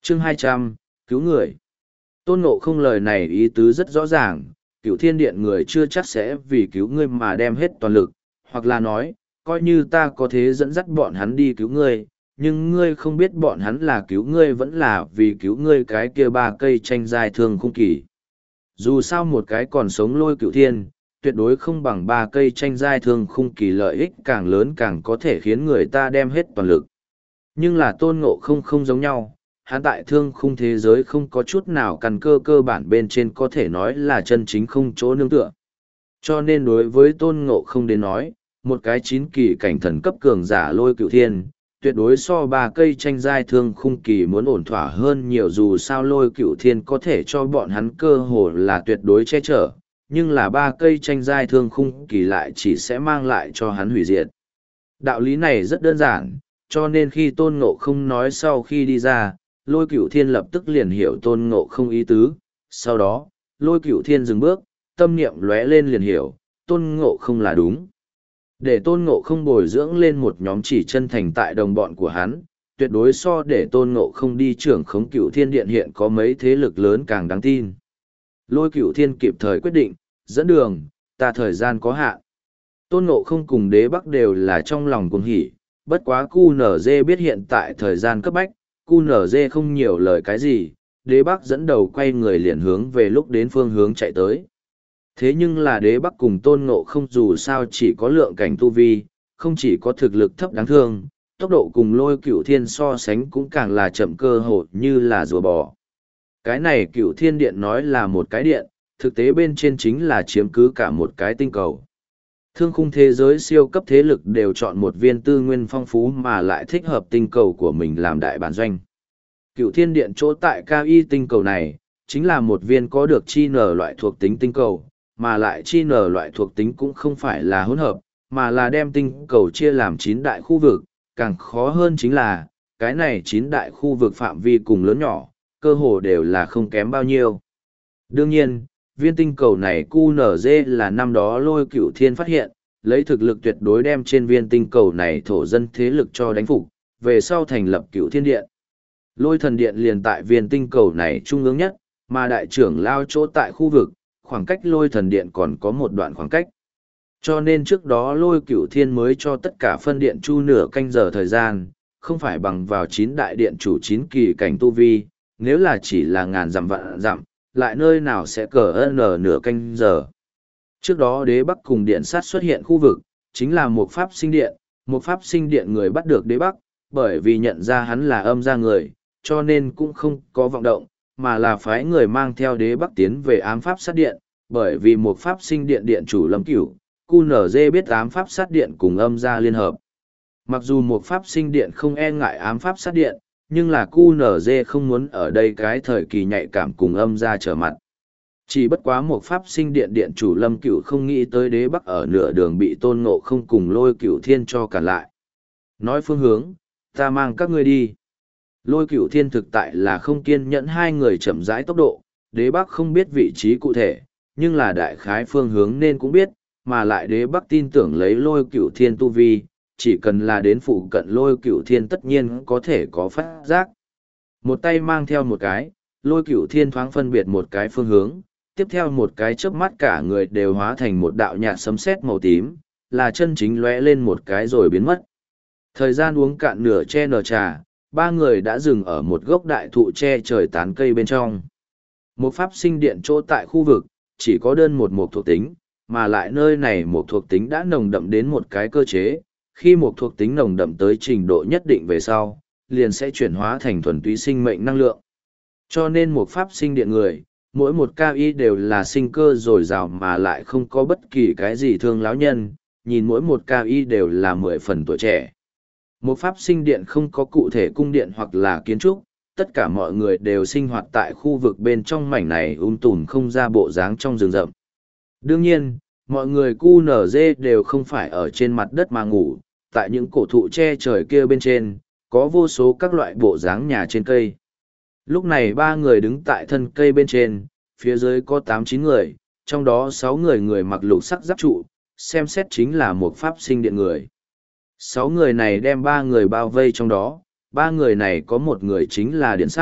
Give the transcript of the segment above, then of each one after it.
Chương 200, cứu người. Tôn Ngộ Không lời này ý tứ rất rõ ràng, Cửu Thiên Điện người chưa chắc sẽ vì cứu ngươi mà đem hết toàn lực, hoặc là nói, coi như ta có thế dẫn dắt bọn hắn đi cứu ngươi, nhưng ngươi không biết bọn hắn là cứu ngươi vẫn là vì cứu ngươi cái kia ba cây tranh giai thương khung kỳ. Dù sao một cái còn sống Lôi Cửu Thiên, tuyệt đối không bằng ba cây tranh giai thương khung kỳ lợi ích càng lớn càng có thể khiến người ta đem hết toàn lực. Nhưng là Tôn Ngộ Không không giống nhau, hắn tại thương khung thế giới không có chút nào căn cơ cơ bản bên trên có thể nói là chân chính không chỗ nương tựa. Cho nên đối với Tôn Ngộ Không đến nói, một cái chín kỳ cảnh thần cấp cường giả Lôi Cửu Thiên, tuyệt đối so ba cây tranh giai thương khung kỳ muốn ổn thỏa hơn nhiều, dù sao Lôi Cửu Thiên có thể cho bọn hắn cơ hồ là tuyệt đối che chở, nhưng là ba cây tranh giai thương khung kỳ lại chỉ sẽ mang lại cho hắn hủy diệt. Đạo lý này rất đơn giản, cho nên khi Tôn Ngộ Không nói sau khi đi ra, Lôi Cửu Thiên lập tức liền hiểu Tôn Ngộ Không ý tứ, sau đó, Lôi Cửu Thiên dừng bước, tâm niệm lóe lên liền hiểu, Tôn Ngộ Không là đúng. Để Tôn Ngộ Không bồi dưỡng lên một nhóm chỉ chân thành tại đồng bọn của hắn, tuyệt đối so để Tôn Ngộ Không đi trưởng khống Cửu Thiên Điện hiện có mấy thế lực lớn càng đáng tin. Lôi Cửu Thiên kịp thời quyết định, dẫn đường, ta thời gian có hạn. Tôn Ngộ Không cùng Đế Bắc đều là trong lòng cuồng hỉ, bất quá QNZ biết hiện tại thời gian cấp bách, QNZ không nhiều lời cái gì, Đế Bắc dẫn đầu quay người liền hướng về lúc đến phương hướng chạy tới. Thế nhưng là Đế Bắc cùng Tôn Ngộ Không dù sao chỉ có lượng cảnh tu vi, không chỉ có thực lực thấp đáng thương, tốc độ cùng Lôi Cửu Thiên so sánh cũng càng là chậm cơ hội như là rùa bò. Cái này Cửu Thiên Điện nói là một cái điện, thực tế bên trên chính là chiếm cứ cả một cái tinh cầu. Thương khung thế giới siêu cấp thế lực đều chọn một viên tư nguyên phong phú mà lại thích hợp tinh cầu của mình làm đại bản doanh. Cửu Thiên Điện chỗ tại Cao Y tinh cầu này, chính là một viên có được chi nở loại thuộc tính tinh cầu, mà lại chi nở loại thuộc tính cũng không phải là hỗn hợp, mà là đem tinh cầu chia làm 9 đại khu vực, càng khó hơn chính là, cái này 9 đại khu vực phạm vi cùng lớn nhỏ, cơ hồ đều là không kém bao nhiêu. Đương nhiên, viên tinh cầu này QNZ là năm đó Lôi Cửu Thiên phát hiện, lấy thực lực tuyệt đối đem trên viên tinh cầu này thổ dân thế lực cho đánh phục, về sau thành lập Cửu Thiên Điện. Lôi Thần Điện liền tại viên tinh cầu này trung ương nhất, mà đại trưởng lao chỗ tại khu vực, khoảng cách Lôi Thần Điện còn có một đoạn khoảng cách. Cho nên trước đó Lôi Cửu Thiên mới cho tất cả phân điện chu nửa canh giờ thời gian, không phải bằng vào 9 đại điện chủ 9 kỳ cảnh tu vi, nếu là chỉ là ngàn dặm vạn dặm, lại nơi nào sẽ cờ nửa canh giờ. Trước đó Đế Bắc cùng Điện Sát xuất hiện khu vực, chính là một pháp sinh điện, một pháp sinh điện người bắt được Đế Bắc, bởi vì nhận ra hắn là âm ra người, cho nên cũng không có vọng động, mà là phái người mang theo Đế Bắc tiến về ám pháp sát điện, bởi vì một pháp sinh điện điện chủ Lâm Cửu, QNZ biết ám pháp sát điện cùng âm ra liên hợp. Mặc dù một pháp sinh điện không e ngại ám pháp sát điện, nhưng là QNZ không muốn ở đây cái thời kỳ nhạy cảm cùng âm ra trở mặt. Chỉ bất quá một pháp sinh điện điện chủ Lâm Cửu không nghĩ tới Đế Bắc ở nửa đường bị Tôn Ngộ Không cùng Lôi Cửu Thiên cho cản lại. Nói phương hướng, ta mang các ngươi đi. Lôi Cửu Thiên thực tại là không kiên nhẫn hai người chậm rãi tốc độ, Đế Bắc không biết vị trí cụ thể, nhưng là đại khái phương hướng nên cũng biết, mà lại Đế Bắc tin tưởng lấy Lôi Cửu Thiên tu vi, chỉ cần là đến phụ cận Lôi Cửu Thiên tất nhiên có thể có phát giác. Một tay mang theo một cái, Lôi Cửu Thiên thoáng phân biệt một cái phương hướng, tiếp theo một cái chớp mắt cả người đều hóa thành một đạo nhạt sấm sét màu tím, là chân chính lóe lên một cái rồi biến mất. Thời gian uống cạn nửa che nửa trà, ba người đã dừng ở một gốc đại thụ che trời tán cây bên trong. Một pháp sinh điện chỗ tại khu vực, chỉ có đơn một thuộc tính, mà lại nơi này một thuộc tính đã nồng đậm đến một cái cơ chế, khi một thuộc tính nồng đậm tới trình độ nhất định về sau, liền sẽ chuyển hóa thành thuần túy sinh mệnh năng lượng. Cho nên một pháp sinh điện người, mỗi một cao y đều là sinh cơ dồi dào mà lại không có bất kỳ cái gì thương lão nhân, nhìn mỗi một cao y đều là 10 phần tuổi trẻ. Một pháp sinh điện không có cụ thể cung điện hoặc là kiến trúc, tất cả mọi người đều sinh hoạt tại khu vực bên trong mảnh này tùm không ra bộ dáng trong rừng rậm. Đương nhiên, mọi người QNZ đều không phải ở trên mặt đất mà ngủ, tại những cổ thụ che trời kia bên trên, có vô số các loại bộ dáng nhà trên cây. Lúc này ba người đứng tại thân cây bên trên, phía dưới có 8-9 người, trong đó 6 người người mặc lục sắc giáp trụ, xem xét chính là một pháp sinh điện người. 6 người này đem 3 người bao vây trong đó, 3 người này có một người chính là Điện Sát,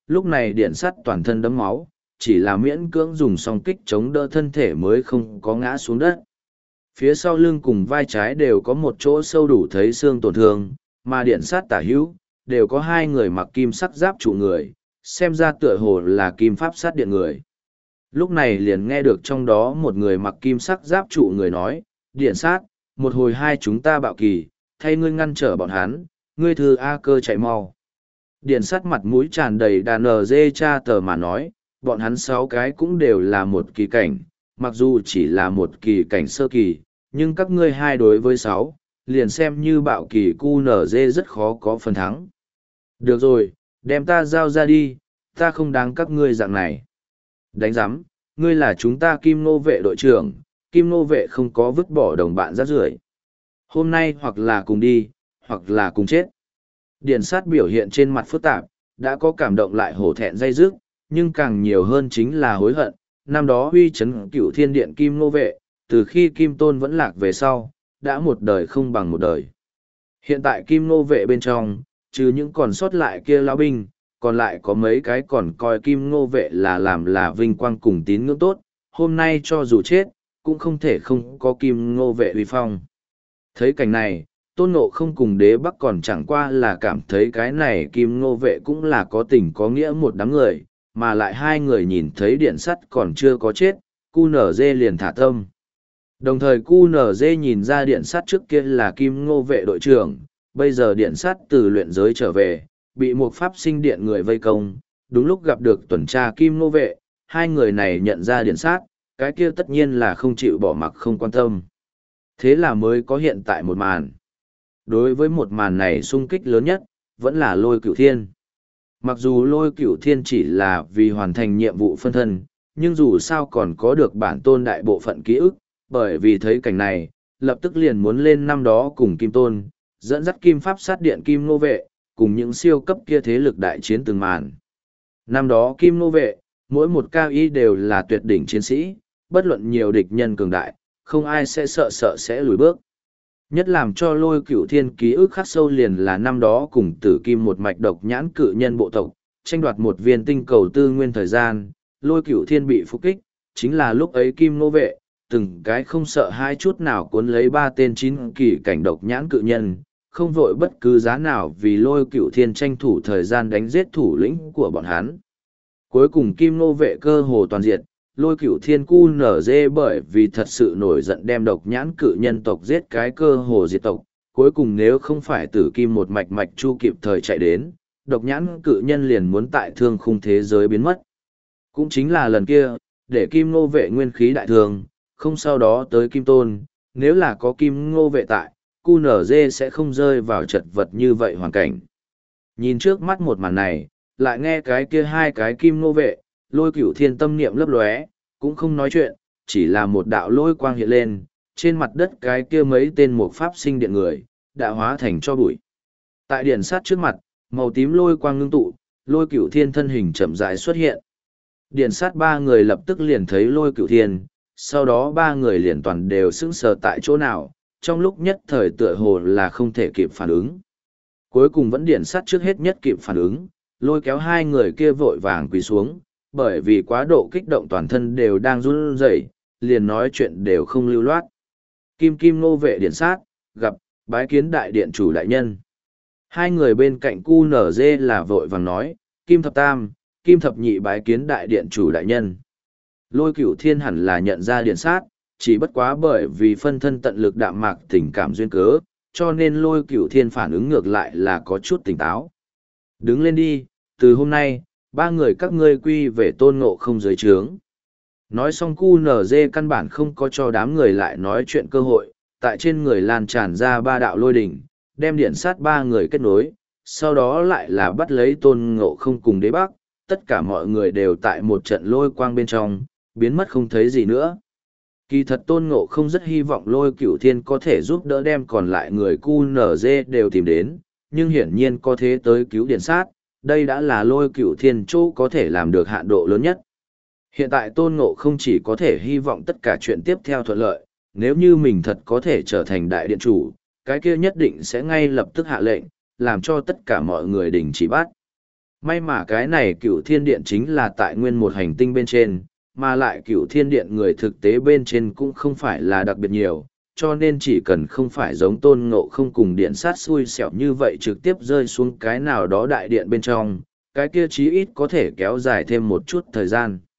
lúc này điện sắt toàn thân đẫm máu, chỉ là miễn cưỡng dùng song kích chống đỡ thân thể mới không có ngã xuống đất. Phía sau lưng cùng vai trái đều có một chỗ sâu đủ thấy xương tổn thương, mà điện sát tả hữu, đều có hai người mặc kim sắc giáp trụ người, xem ra tựa hồ là kim pháp sát điện người. Lúc này liền nghe được trong đó một người mặc kim sắc giáp trụ người nói, điện sát, một hồi hai chúng ta bạo kỳ, thay ngươi ngăn trở bọn hắn, ngươi thư A Cơ chạy mau. Điện sát mặt mũi tràn đầy đàn dê cha tờ mà nói, bọn hắn 6 cái cũng đều là một kỳ cảnh, mặc dù chỉ là một kỳ cảnh sơ kỳ, nhưng các ngươi hai đối với 6, liền xem như bạo kỳ QNZ rất khó có phần thắng. Được rồi, đem ta giao ra đi, ta không đáng các ngươi dạng này. Đánh giám, ngươi là chúng ta Kim Nô vệ đội trưởng, Kim Nô vệ không có vứt bỏ đồng bạn rác rưởi. Hôm nay hoặc là cùng đi, hoặc là cùng chết. Điện sát biểu hiện trên mặt phức tạp, đã có cảm động lại hổ thẹn dây dứt, nhưng càng nhiều hơn chính là hối hận. Năm đó uy chấn cửu thiên điện Kim Nô vệ, từ khi Kim Tôn vẫn lạc về sau, đã một đời không bằng một đời. Hiện tại Kim Nô vệ bên trong, trừ những còn sót lại kia lão binh, còn lại có mấy cái còn coi Kim Nô vệ là làm là vinh quang cùng tín ngưỡng tốt, hôm nay cho dù chết, cũng không thể không có Kim Nô vệ uy phong. Thấy cảnh này, Tôn Ngộ không cùng Đế Bắc còn chẳng qua là cảm thấy cái này Kim Nô vệ cũng là có tình có nghĩa một đám người, mà lại hai người nhìn thấy điện sắt còn chưa có chết, QNZ liền thả tâm. Đồng thời QNZ nhìn ra điện sắt trước kia là Kim Ngô vệ đội trưởng, bây giờ điện sắt từ luyện giới trở về, bị một pháp sinh điện người vây công, đúng lúc gặp được tuần tra Kim Ngô vệ, hai người này nhận ra điện sắt, cái kia tất nhiên là không chịu bỏ mặc không quan tâm. Thế là mới có hiện tại một màn. Đối với một màn này sung kích lớn nhất, vẫn là Lôi Cửu Thiên. Mặc dù Lôi Cửu Thiên chỉ là vì hoàn thành nhiệm vụ phân thân, nhưng dù sao còn có được bản tôn đại bộ phận ký ức, bởi vì thấy cảnh này, lập tức liền muốn lên năm đó cùng Kim Tôn, dẫn dắt Kim Pháp sát điện Kim Nô vệ, cùng những siêu cấp kia thế lực đại chiến từng màn. Năm đó Kim Nô vệ, mỗi một cao y đều là tuyệt đỉnh chiến sĩ, bất luận nhiều địch nhân cường đại, không ai sẽ sợ sẽ lùi bước. Nhất làm cho Lôi Cửu Thiên ký ức khắc sâu liền là năm đó cùng Tử Kim một mạch độc nhãn cự nhân bộ tộc, tranh đoạt một viên tinh cầu tư nguyên thời gian, Lôi Cửu Thiên bị phục kích, chính là lúc ấy Kim Nô vệ, từng cái không sợ hai chút nào cuốn lấy 3 tên 9 kỳ cảnh độc nhãn cự nhân, không vội bất cứ giá nào vì Lôi Cửu Thiên tranh thủ thời gian đánh giết thủ lĩnh của bọn hắn. Cuối cùng Kim Nô vệ cơ hồ toàn diệt, Lôi Cửu Thiên QNZ bởi vì thật sự nổi giận đem độc nhãn cự nhân tộc giết cái cơ hồ diệt tộc, cuối cùng nếu không phải Tử Kim một mạch mạch chu kịp thời chạy đến, độc nhãn cự nhân liền muốn tại thương khung thế giới biến mất. Cũng chính là lần kia, để Kim Nô vệ nguyên khí đại thương, không sau đó tới Kim Tôn, nếu là có Kim Ngô vệ tại, QNZ sẽ không rơi vào chật vật như vậy hoàn cảnh. Nhìn trước mắt một màn này, lại nghe cái kia hai cái Kim Ngô vệ, Lôi Cửu Thiên tâm niệm lấp lóe, cũng không nói chuyện, chỉ là một đạo lôi quang hiện lên, trên mặt đất cái kia mấy tên một pháp sinh điện người, đã hóa thành cho bụi. Tại điện sát trước mặt, màu tím lôi quang ngưng tụ, Lôi Cửu Thiên thân hình chậm rãi xuất hiện. Điện sát 3 người lập tức liền thấy Lôi Cửu Thiên, sau đó 3 người liền toàn đều sững sờ tại chỗ nào, trong lúc nhất thời tựa hồ là không thể kịp phản ứng. Cuối cùng vẫn điện sát trước hết nhất kịp phản ứng, lôi kéo 2 người kia vội vàng quỳ xuống, bởi vì quá độ kích động toàn thân đều đang run rẩy, liền nói chuyện đều không lưu loát. Kim Nô vệ điện sát, gặp, bái kiến đại điện chủ đại nhân. 2 người bên cạnh QNZ là vội vàng nói, Kim Thập Tam, Kim Thập Nhị bái kiến đại điện chủ đại nhân. Lôi Cửu Thiên hẳn là nhận ra điện sát, chỉ bất quá bởi vì phân thân tận lực đạm mạc tình cảm duyên cớ, cho nên Lôi Cửu Thiên phản ứng ngược lại là có chút tỉnh táo. Đứng lên đi, từ hôm nay, 3 người các ngươi quy về Tôn Ngộ không dưới trướng. Nói xong QNZ căn bản không có cho đám người lại nói chuyện cơ hội, tại trên người lan tràn ra 3 đạo lôi đỉnh, đem điện sát 3 người kết nối, sau đó lại là bắt lấy Tôn Ngộ không cùng Đế Bắc, tất cả mọi người đều tại một trận lôi quang bên trong, biến mất không thấy gì nữa. Kỳ thật Tôn Ngộ không rất hy vọng Lôi Cửu Thiên có thể giúp đỡ đem còn lại người QNZ đều tìm đến, nhưng hiển nhiên có thế tới cứu điện sát, đây đã là Lôi Cửu Thiên chỗ có thể làm được hạn độ lớn nhất. Hiện tại Tôn Ngộ không chỉ có thể hy vọng tất cả chuyện tiếp theo thuận lợi, nếu như mình thật có thể trở thành đại điện chủ, cái kia nhất định sẽ ngay lập tức hạ lệnh, làm cho tất cả mọi người đình chỉ bắt. May mà cái này cựu thiên điện chính là tại nguyên một hành tinh bên trên, mà lại cựu thiên điện người thực tế bên trên cũng không phải là đặc biệt nhiều, cho nên chỉ cần không phải giống tôn ngộ không cùng điện sát xui xẻo như vậy trực tiếp rơi xuống cái nào đó đại điện bên trong, cái kia chí ít có thể kéo dài thêm một chút thời gian.